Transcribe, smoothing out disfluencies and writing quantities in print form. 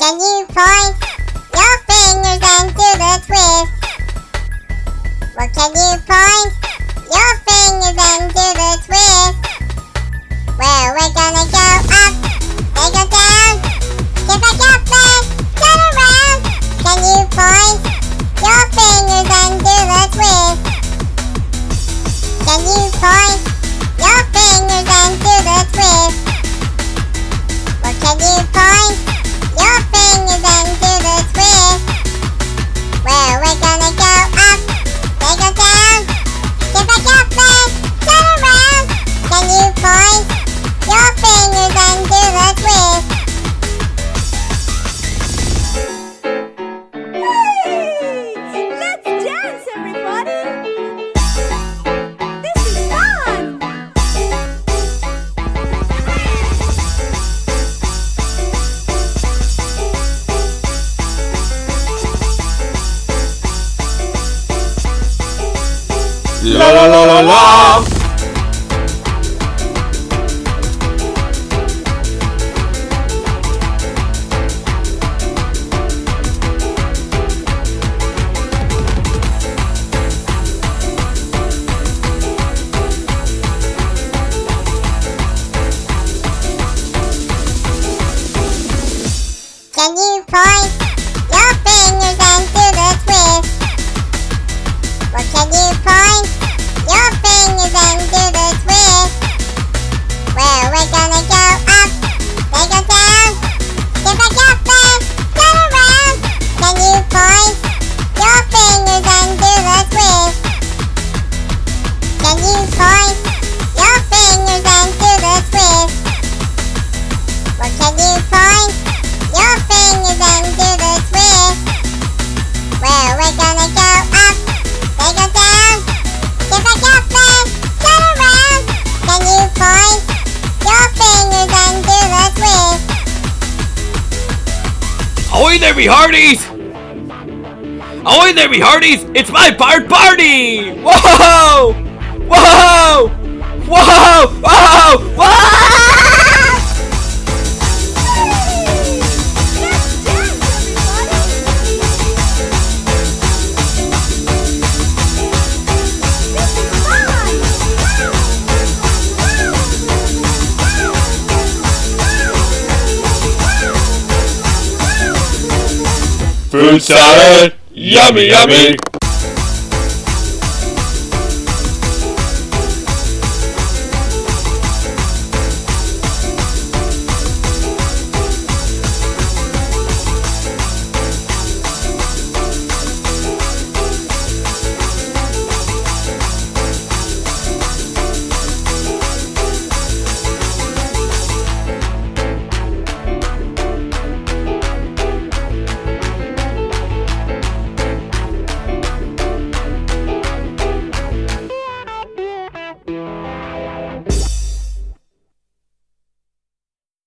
Can you point your fingers and do the twist? Well, can you point your fingers and do the twist? Well, we're gonna go up, then go down, get back up there, turn around. Can you point your fingers and do the twist? Can you point your fingers and do the twist? Well, can you point your fingers and do the twist? Well, we're gonna go up, then go down, get back up there, turn around. Can you point your fingers and do the twist? Hey! Let's dance, everybody! This is fun! La la la la la. Can you point your fingers and do the twist? Well, can you point your fingers and do the twist? Well, we're gonna go up, then go down, get back up there, turn around. Can you point your fingers and do the twist? Can you point your fingers and do the twist? Well, can you point your fingers and do the twist? Well, we're gonna go up, then go down, get back up there, turn around. Can you point your fingers and do the twist? Ahoy there, me hearties! Ahoy there, me hearties! It's my party! Whoa! Whoa! Whoa! Whoa! Whoa! Fruit salad, yummy yummy.